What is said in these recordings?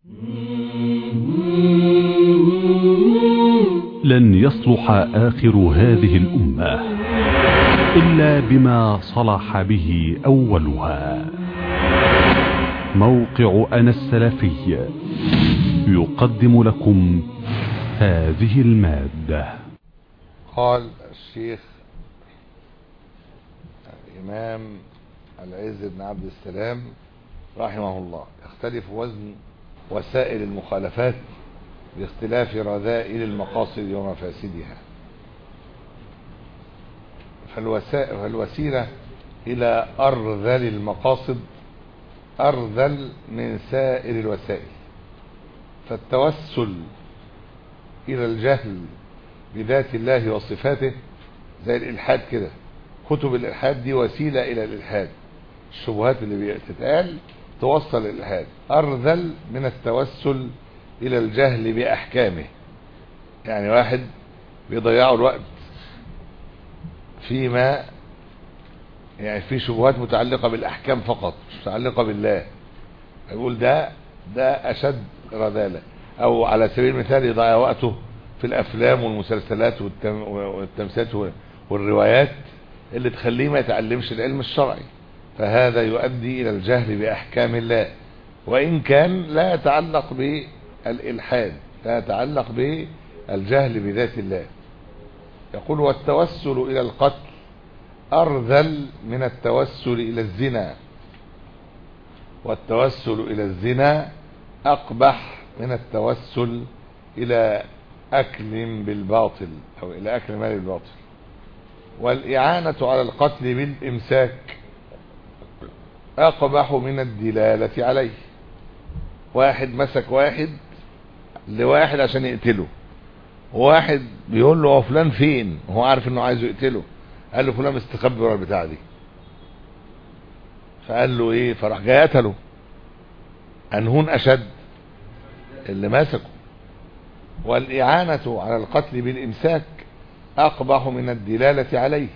لن يصلح آخر هذه الأمة إلا بما صلح به أولها. موقع أنا السلفي يقدم لكم هذه المادة. قال الشيخ الإمام العز بن عبد السلام رحمه الله: يختلف وزن وسائل المخالفات باختلاف رذائل المقاصد ومفاسدها. فالوسيلة إلى أرذل المقاصد أرذل من سائر الوسائل. فالتوسل إلى الجهل بذات الله وصفاته زي الإلحاد كده. كتب الإلحاد دي وسيلة إلى الإلحاد، الشبهات اللي بتتقال توصل الإلحاد. أرذل من التوسل إلى الجهل بأحكامه. يعني واحد بيضيعوا الوقت فيما يعني في شبهات متعلقة بالأحكام فقط، مش متعلقة بالله، يقول ده أشد رذالة. أو على سبيل المثال يضيع وقته في الأفلام والمسلسلات والتمثيلات والروايات اللي تخليه ما يتعلمش العلم الشرعي، فهذا يؤدي إلى الجهل بأحكام الله، وإن كان لا يتعلق بالإلحاد، لا يتعلق بالجهل بذات الله. يقول: والتوسل إلى القتل أرذل من التوسل إلى الزنا، والتوسل إلى الزنا أقبح من التوسل إلى أكل بالباطل أو إلى أكل مال بالباطل. والإعانة على القتل بالإمساك أقبح من الدلالة عليه. واحد مسك واحد لواحد عشان يقتله، وواحد بيقول له: هو فلان فين؟ وهو عارف انه عايزه يقتله. قال له: فلان مستخبي ورا البتاعه دي. فقال له: ايه؟ فراح جاي قتله. انهون اشد؟ اللي مسكه. والإعانة على القتل بالإمساك أقبح من الدلالة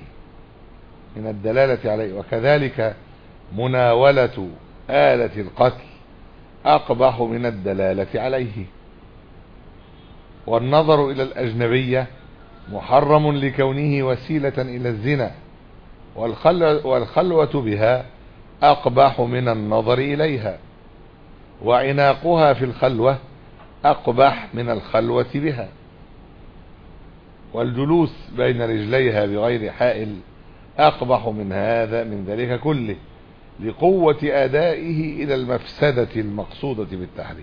عليه، وكذلك مناولة آلة القتل أقبح من الدلالة عليه. والنظر إلى الأجنبية محرم لكونه وسيلة إلى الزنا، والخلوة بها أقبح من النظر إليها، وعناقها في الخلوة أقبح من الخلوة بها. والجلوس بين رجليها بغير حائل أقبح من ذلك كله، لقوة أدائه إلى المفسدة المقصودة بالتحريم.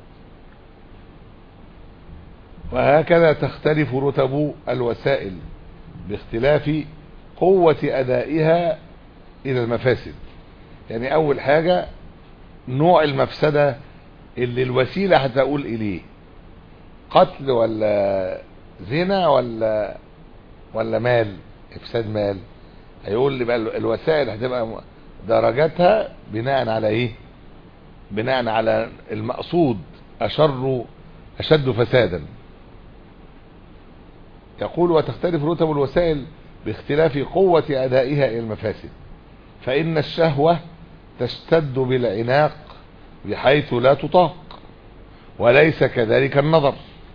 وهكذا تختلف رتب الوسائل باختلاف قوة أدائها إلى المفاسد. يعني أول حاجة نوع المفسدة اللي الوسيلة هتقول إليه، قتل ولا زنا ولا مال، إفساد مال. هيقول لي بقى الوسائل هتبقى درجاتها بناء على إيه؟ بناء على المقصود أشد فسادا. يقول: وتختلف رتب الوسائل باختلاف قوة أدائها إلى المفاسد. فإن الشهوة تشتد بالعناق بحيث لا تطاق، وليس كذلك النظر.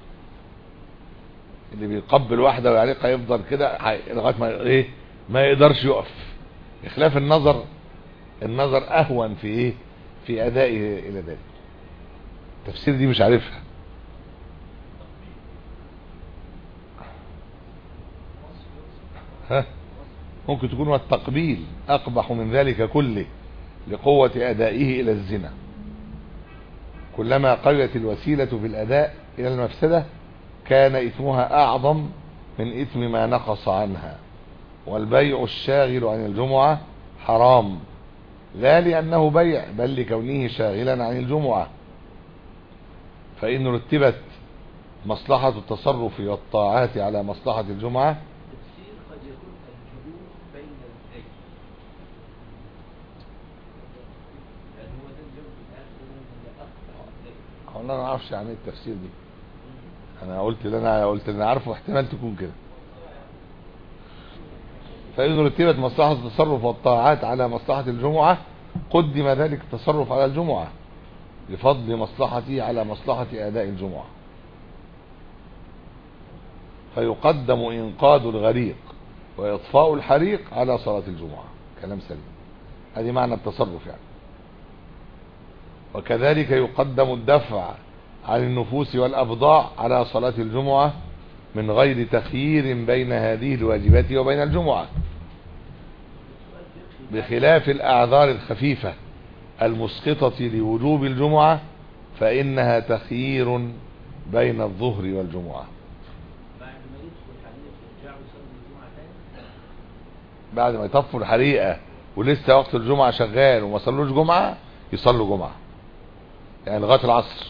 اللي بيقبل واحدة ويعلقها يفضل كده لغاية ما يقدرش يقف، بخلاف النظر أهون في في أدائه إلى ذلك. التفسير دي مش عارفها. ممكن تكون والتقبيل أقبح من ذلك كله لقوة أدائه إلى الزنا. كلما قويت الوسيلة في الأداء إلى المفسدة كان إثمها أعظم من إثم ما نقص عنها. والبيع الشاغل عن الجمعة حرام، لا لأنه بيع بل لكونه شاغلا عن الجمعة. فإن رتبت مصلحة التصرف والطاعات على مصلحة الجمعة انا ما اعرفش يعني ايه التفسير دي. انا قلت اللي انا عارفه، احتمال تكون كده. فإن رتبت مصلحة التصرف والطاعات على مصلحة الجمعة قدم ذلك التصرف على الجمعة، لفضل مصلحته على مصلحة أداء الجمعة، فيقدم إنقاذ الغريق وإطفاء الحريق على صلاة الجمعة. كلام سليم، هذه معنى التصرف يعني. وكذلك يقدم الدفع عن النفوس والأبضاع على صلاة الجمعة من غير تخيير بين هذه الواجبات وبين الجمعة، بخلاف الأعذار الخفيفة المسقطة لوجوب الجمعة فإنها تخيير بين الظهر والجمعة. بعد ما يطفوا الحريقة ولسه وقت الجمعة شغال وما صلوش جمعة يصلوا جمعة، يعني لغاية العصر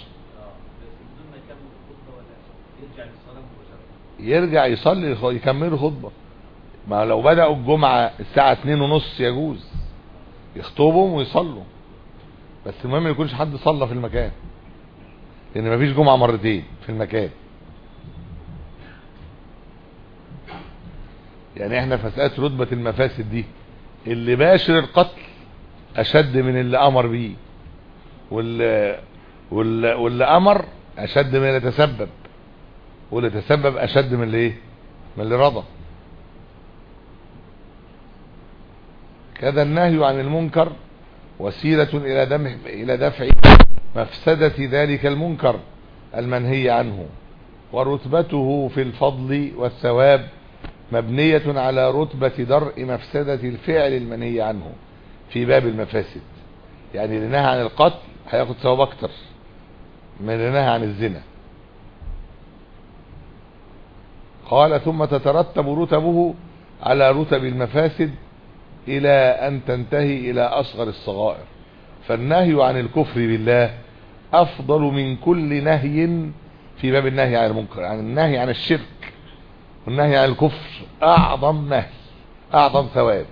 يرجع يصلي يكملوا خطبة. ما لو بدأوا الجمعة الساعة 2:30 يجوز يخطبهم ويصلوا، بس المهم ما يكونش حد صلى في المكان، لأن مفيش جمعة مرتين في المكان. يعني احنا في مسألة رتبة المفاسد دي، اللي باشر القتل أشد من اللي أمر بيه، واللي أمر أشد من اللي تسبب، واللي تسبب أشد من اللي ايه؟ من اللي رضى. كذا النهي عن المنكر وسيلة إلى دفع مفسدة ذلك المنكر المنهي عنه، ورتبته في الفضل والثواب مبنية على رتبة درء مفسدة الفعل المنهي عنه في باب المفاسد. يعني اللي نهى عن القتل هياخد ثواب اكتر من اللي نهى عن الزنا. قال ثم تترتب رتبه على رتب المفاسد إلى أن تنتهي إلى أصغر الصغائر، فالنهي عن الكفر بالله أفضل من كل نهي في باب النهي عن المنكر. يعني النهي عن الشرك والنهي عن الكفر أعظم نهي، أعظم ثواب.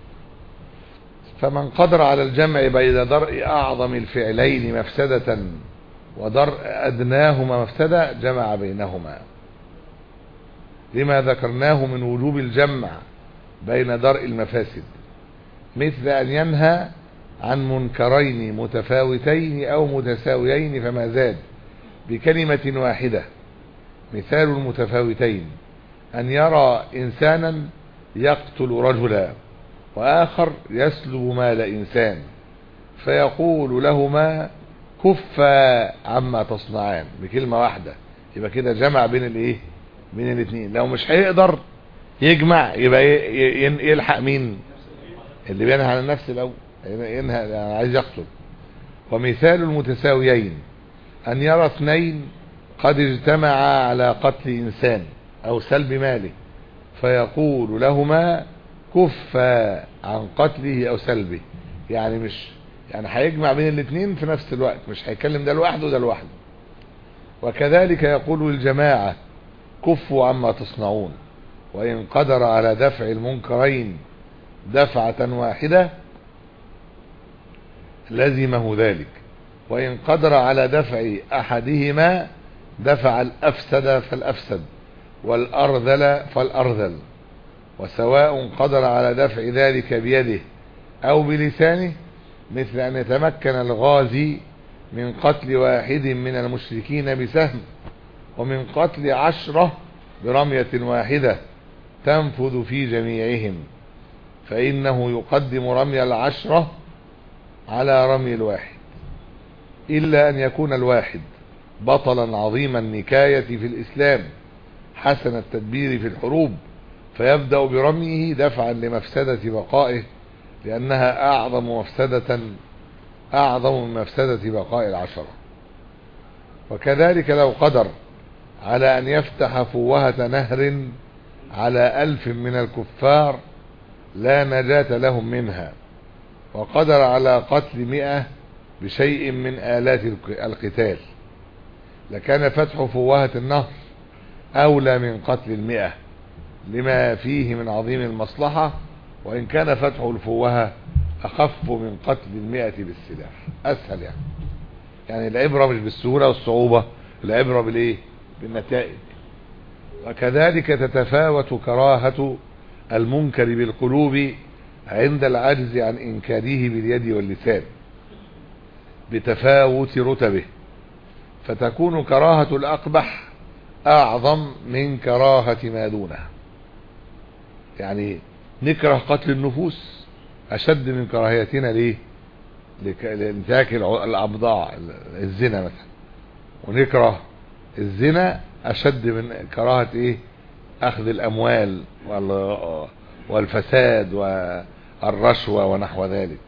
فمن قدر على الجمع بين درء أعظم الفعلين مفسدة ودرء أدناهما مفسدة جمع بينهما، لما ذكرناه من وجوب الجمع بين درء المفاسد، مثل أن ينهى عن منكرين متفاوتين أو متساويين فما زاد بكلمة واحدة. مثال المتفاوتين أن يرى إنسانا يقتل رجلا وآخر يسلب مال إنسان، فيقول لهما كفا عما تصنعان بكلمة واحدة، يبقى كده جمع بين الايه؟ بين الاثنين. لو مش هيقدر يجمع يبقى يلحق مين؟ اللي بينهى عن النفس الأول، ينهى يعني عايز يقتل. ومثال المتساويين أن يرى اثنين قد اجتمعا على قتل إنسان أو سلب ماله، فيقول لهما كفا عن قتله أو سلبه. يعني مش يعني هيجمع بين الاثنين في نفس الوقت، مش هيكلم ده لوحده وده لوحده. وكذلك يقول الجماعة كفوا عما تصنعون، وإن قدر على دفع المنكرين دفعة واحدة لزمه ذلك، وإن قدر على دفع أحدهما دفع الأفسد فالأفسد والأرذل فالأرذل، وسواء قدر على دفع ذلك بيده أو بلسانه، مثل أن يتمكن الغازي من قتل واحد من المشركين بسهم، ومن قتل 10 برمية واحدة تنفذ في جميعهم، فإنه يقدم رمي 10 على رمي الواحد، إلا أن يكون الواحد بطلا عظيم النكاية في الإسلام حسن التدبير في الحروب، فيبدأ برميه دفعا لمفسدة بقائه، لأنها أعظم من مفسدة بقاء 10. وكذلك لو قدر على أن يفتح فوهة نهر على 1000 من الكفار لا نجاة لهم منها، وقدر على قتل 100 بشيء من آلات القتال، لكان فتح فوهة النهر أولى من قتل 100 لما فيه من عظيم المصلحة، وإن كان فتح الفوهة أخف من قتل 100 بالسلاح، أسهل يعني العبرة مش بالسهولة والصعوبة، العبرة بالإيه؟ بالنتائج. وكذلك تتفاوت كراهة المنكر بالقلوب عند العجز عن إنكاره باليد واللسان، بتفاوت رتبه، فتكون كراهة الأقبح أعظم من كراهة ما دونه. يعني نكره قتل النفوس أشد من كراهيتنا ليه؟ لانتهاك الأبضاع، الزنا مثلا، ونكره الزنا أشد من كراهة إيه؟ أخذ الأموال والفساد والرشوة ونحو ذلك.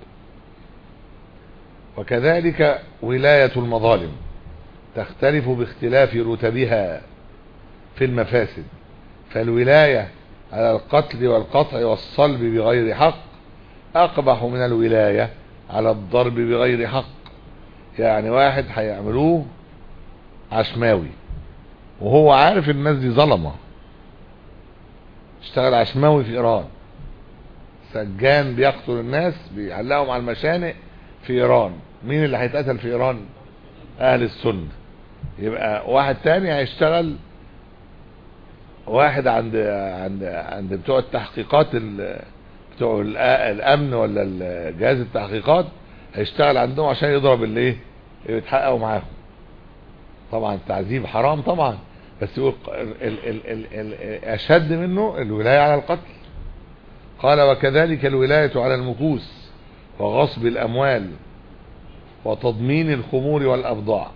وكذلك ولاية المظالم تختلف باختلاف رتبها في المفاسد، فالولاية على القتل والقطع والصلب بغير حق أقبح من الولاية على الضرب بغير حق. يعني واحد هيعملوه عشماوي وهو عارف الناس دي ظلمة، اشتغل عشماوي في إيران، سجان بيقتل الناس بيعلقهم على المشانق في إيران، مين اللي هيتقتل في إيران؟ أهل السنة. يبقى واحد تاني هيشتغل، واحد عند بتوع التحقيقات، بتوع الأمن ولا جهاز التحقيقات، هيشتغل عندهم عشان يضرب اللي ايه يتحققوا معاهم. طبعا التعذيب حرام طبعا، بس يقول أشد منه الولاية على القتل. قال وكذلك الولاية على المكوس وغصب الأموال وتضمين الخمور والأبضاع.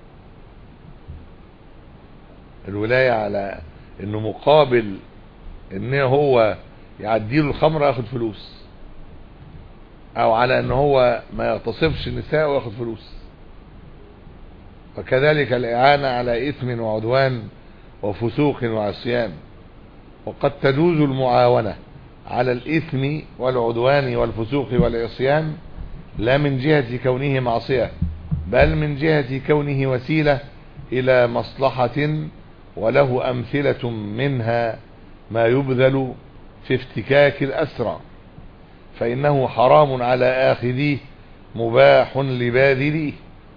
الولاية على انه مقابل ان هو يعديله الخمر ياخد فلوس، او على ان هو ما يغتصبش النساء وياخد فلوس. وكذلك الإعانة على إثم وعدوان وفسوق وعصيان. وقد تجوز المعاونة على الإثم والعدوان والفسوق والعصيان لا من جهة كونه معصية، بل من جهة كونه وسيلة إلى مصلحة، وله أمثلة منها ما يبذل في افتكاك الأسرى، فإنه حرام على آخذيه مباح لباذليه.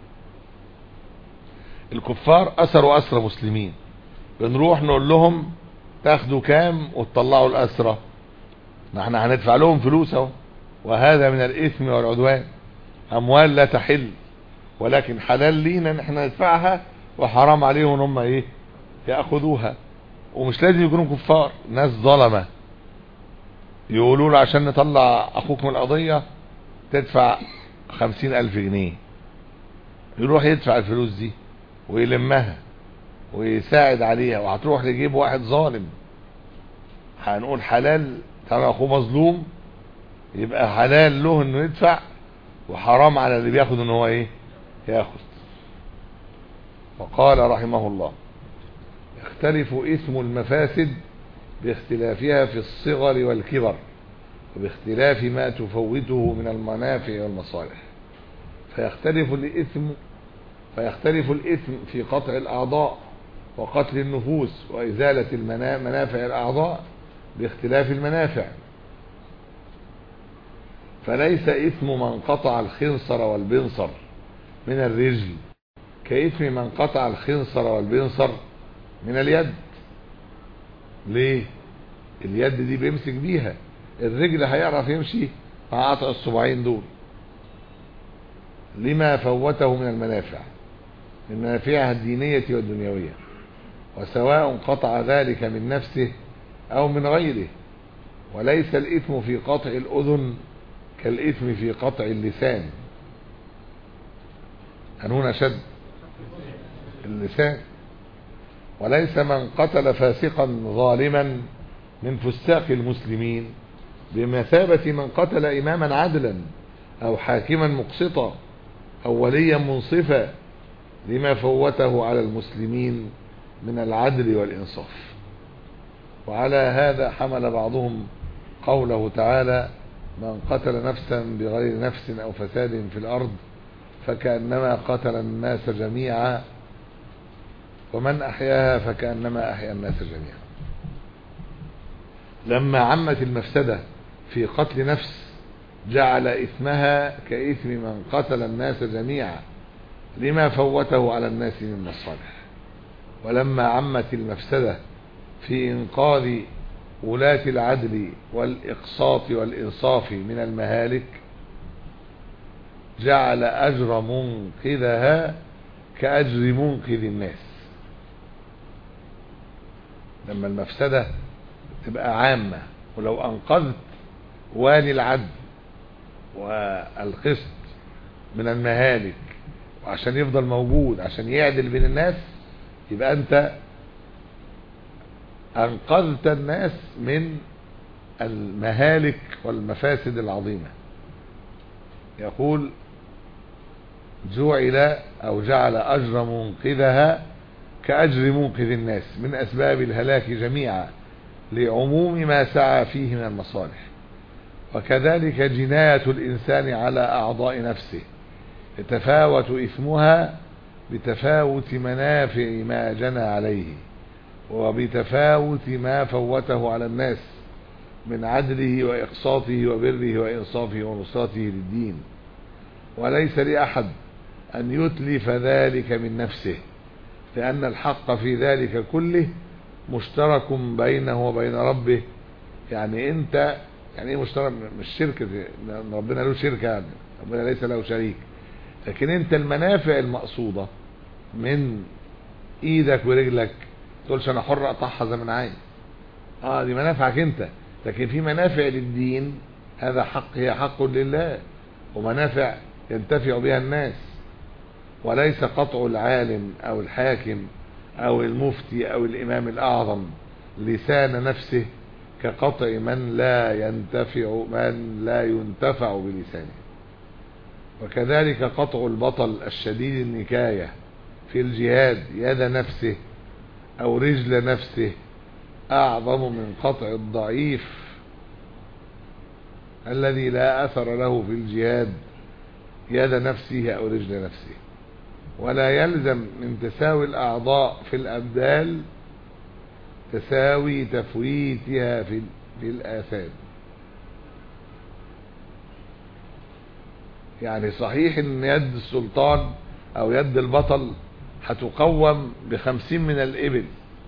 الكفار أسروا أسرى مسلمين، بنروح نقول لهم تاخدوا كام وتطلعوا الأسرى، نحن هندفع لهم فلوس اهو، وهذا من الإثم والعدوان، أموال لا تحل ولكن حلال لينا نحن ندفعها، وحرام عليهم ان هم ايه يأخذوها. ومش لازم يكونوا كفار، ناس ظلمة يقولوا له عشان نطلع اخوك من القضية تدفع 50,000 جنيه، يروح يدفع الفلوس دي ويلمها ويساعد عليها، وهتروح لجيب واحد ظالم هنقول حلال؟ طالما اخوه مظلوم يبقى حلال له انه يدفع، وحرام على اللي بياخد ان هو ايه ياخد. وقال رحمه الله يختلف إثم المفاسد باختلافها في الصغر والكبر، وباختلاف ما تفوته من المنافع والمصالح. فيختلف الإثم في قطع الأعضاء وقتل النفوس وإزالة منافع الأعضاء باختلاف المنافع. فليس إثم من قطع الخنصر والبنصر من الرجل كإثم من قطع الخنصر والبنصر من اليد. ليه؟ اليد دي بيمسك بيها، الرجل هيعرف يمشي مع قطع الصباعين دول، لما فوته من المنافع، من منافعها الدينية والدنيوية، وسواء قطع ذلك من نفسه أو من غيره. وليس الإثم في قطع الأذن كالإثم في قطع اللسان. هنا شد اللسان. وليس من قتل فاسقا ظالما من فساق المسلمين بمثابة من قتل إماما عدلا أو حاكما مقسطا أو وليا منصفا، لما فوته على المسلمين من العدل والإنصاف. وعلى هذا حمل بعضهم قوله تعالى من قتل نفسا بغير نفس أو فساد في الأرض فكأنما قتل الناس جميعا، ومن أحياها فكأنما أحيا الناس جميعا. لما عمت المفسدة في قتل نفس جعل إثمها كإثم من قتل الناس جميعا لما فوته على الناس من مصالح. ولما عمت المفسدة في إنقاذ ولاة العدل والإقساط والإنصاف من المهالك جعل أجر منقذها كأجر منقذ الناس. لما المفسدة تبقى عامة، ولو أنقذت والي العدل والقسط من المهالك وعشان يفضل موجود عشان يعدل بين الناس، يبقى أنت أنقذت الناس من المهالك والمفاسد العظيمة. يقول جعل أو جعل أجر منقذها كأجر منقذ الناس من أسباب الهلاك جميعا لعموم ما سعى فيه من المصالح. وكذلك جناية الإنسان على أعضاء نفسه يتفاوت إثمها بتفاوت منافع ما جنى عليه وبتفاوت ما فوته على الناس من عدله وإقساطه وبره وإنصافه ونصرته للدين. وليس لأحد أن يتلف ذلك من نفسه، لأن الحق في ذلك كله مشترك بينه وبين ربه. يعني أنت يعني ايه مشترك؟ مش شركة، ربنا له شركة، يعني ربنا ليس له شريك، لكن انت المنافع المقصودة من ايدك ورجلك تقولش انا حر اقطعها زي ما انا عايز، دي منافعك انت، لكن في منافع للدين، هذا حق، هي حق لله، ومنافع ينتفع بها الناس. وليس قطع العالم او الحاكم او المفتي او الامام الاعظم لسان نفسه كقطع من لا ينتفع بلسانه. وكذلك قطع البطل الشديد النكاية في الجهاد يد نفسه او رجل نفسه اعظم من قطع الضعيف الذي لا اثر له في الجهاد يد نفسه او رجل نفسه. ولا يلزم من تساوي الاعضاء في الابدال تساوي تفويتها في الآثام. يعني صحيح ان يد السلطان او يد البطل هتقوم ب50 من الإبل،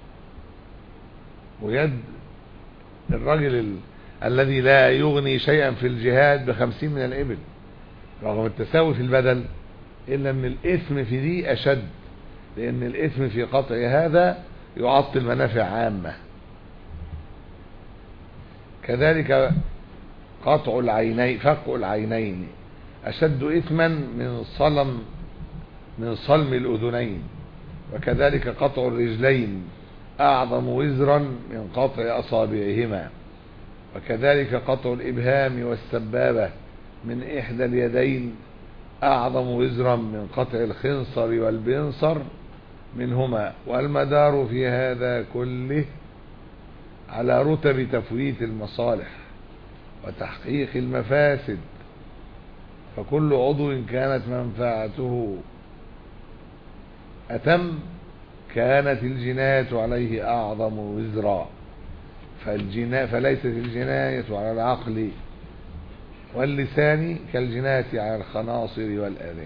ويد الرجل الذي لا يغني شيئا في الجهاد ب50 من الإبل، رغم التساوي في البدل، إلا أن الإثم في دي أشد، لأن الإثم في قطع هذا يعطل منافع عامة. كذلك قطع العينين، فك العينين أشد إثما من صلم الأذنين. وكذلك قطع الرجلين أعظم وزرا من قطع أصابعهما. وكذلك قطع الإبهام والسبابة من إحدى اليدين أعظم وزرا من قطع الخنصر والبنصر منهما. والمدار في هذا كله على رتب تفويت المصالح وتحقيق المفاسد، فكل عضو كانت منفعته أتم كانت الجناية عليه أعظم وزرا، فليست الجناية على العقل واللسان كالجناية على الخناصر والآذان.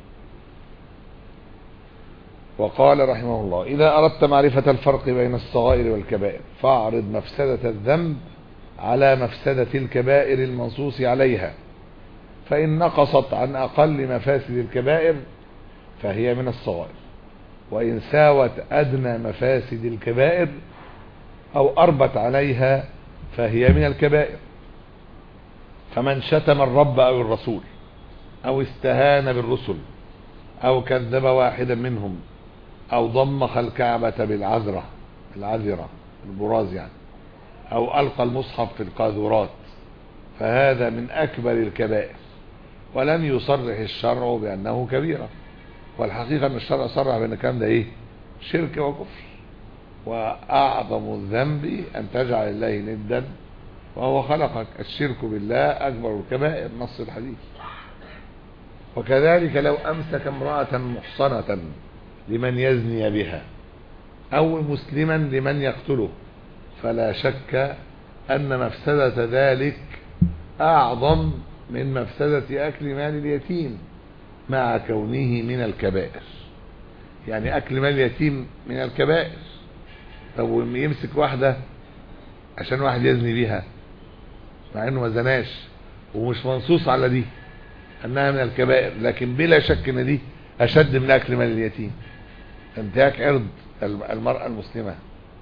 وقال رحمه الله: إذا أردت معرفة الفرق بين الصغائر والكبائر فاعرض مفسدة الذنب على مفسدة الكبائر المنصوص عليها، فإن نقصت عن أقل مفاسد الكبائر فهي من الصغائر، وإن ساوت أدنى مفاسد الكبائر أو أربت عليها فهي من الكبائر. فمن شتم الرب أو الرسول أو استهان بالرسل أو كذب واحدا منهم أو ضمخ الكعبة العذرة البراز يعني، أو ألقى المصحف في القاذورات، فهذا من أكبر الكبائر، ولم يصرح الشرع بأنه كبيرة. والحقيقة أن الشرع صرح بأن كان ده إيه؟ شرك وكفر. وأعظم الذنب أن تجعل الله ندا وهو خلقك. الشرك بالله أكبر الكبائر، نص الحديث. وكذلك لو أمسك امرأة محصنة لمن يزني بها أو مسلما لمن يقتله فلا شك أن مفسدة ذلك أعظم من مفسدة أكل مال اليتيم مع كونه من الكبائر. يعني أكل مال اليتيم من الكبائر. طب يمسك واحدة عشان واحد يزني بيها مع انه ما زناش ومش منصوص على دي، أنها من الكبائر، لكن بلا شك أن دي أشد من أكل مال اليتيم، انتهاك عرض المرأة المسلمة.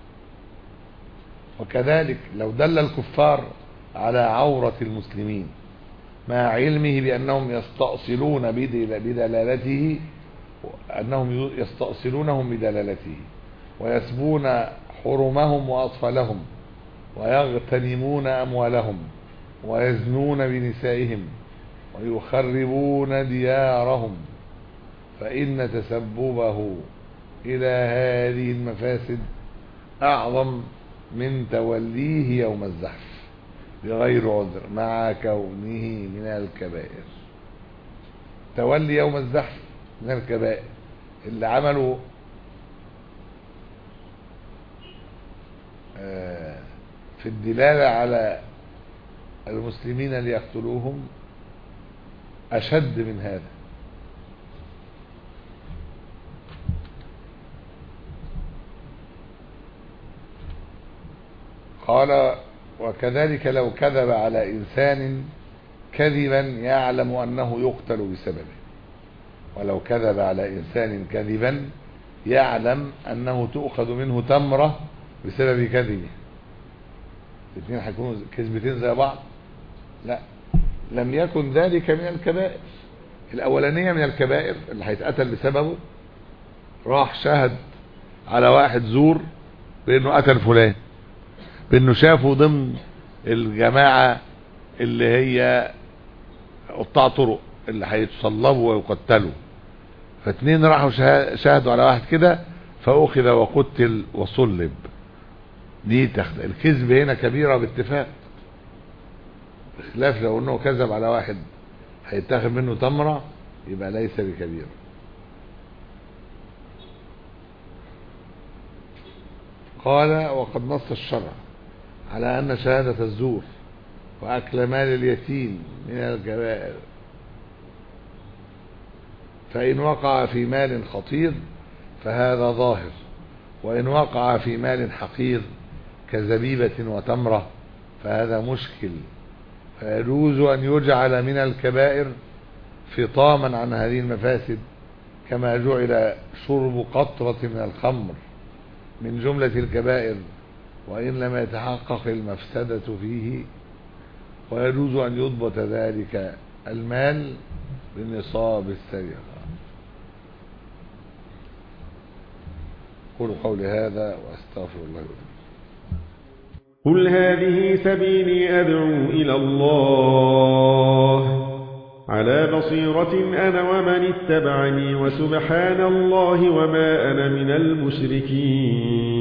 وكذلك لو دل الكفار على عورة المسلمين مع علمه بأنهم يستأصلون بدلالته، أنهم يستأصلونهم بدلالته ويسبون حرمهم وأطفالهم ويغتنمون أموالهم ويزنون بنسائهم ويخربون ديارهم، فإن تسببه إلى هذه المفاسد أعظم من توليه يوم الزحف بغير عذر مع كونه من الكبائر. تولي يوم الزحف من الكبائر، اللي عملوا في الدلالة على المسلمين ليقتلوهم أشد من هذا. قال وكذلك لو كذب على إنسان كذبا يعلم أنه يقتل بسببه، ولو كذب على إنسان كذبا يعلم أنه تؤخذ منه تمرة بسبب كذبه، الاثنين هيكونوا كذبتين زي بعض؟ لا، لم يكن ذلك من الكبائر. الأولانية من الكبائر اللي هيتقتل بسببه، راح شهد على واحد زور بأنه قتل فلان، بأنه شافه ضمن الجماعة اللي هي قطاع طرق اللي هيتصلبوا ويقتلوا، فاتنين راحوا شاهدوا على واحد كده فأخذ وقتل وصلب. دي الكذب هنا كبيرة باتفاق، بخلاف لو انه كذب على واحد هيتاخد منه تمرة يبقى ليس بكبير. قال وقد نص الشرع على أن شهادة الزور وأكل مال اليتيم من الكبائر، فإن وقع في مال خطير فهذا ظاهر، وإن وقع في مال حقير كزبيبة وتمرة فهذا مشكل، فيجوز أن يجعل من الكبائر فطاما عن هذه المفاسد، كما جعل شرب قطرة من الخمر من جملة الكبائر وإن لم يتحقق المفسدة فيه، ويجوز أن يضبط ذلك المال بنصاب السرقة. قولوا قولي هذا وأستغفر الله لكم. قل هذه سبيلي أدعو إلى الله على بصيرة أنا ومن اتبعني، وسبحان الله وما أنا من المشركين.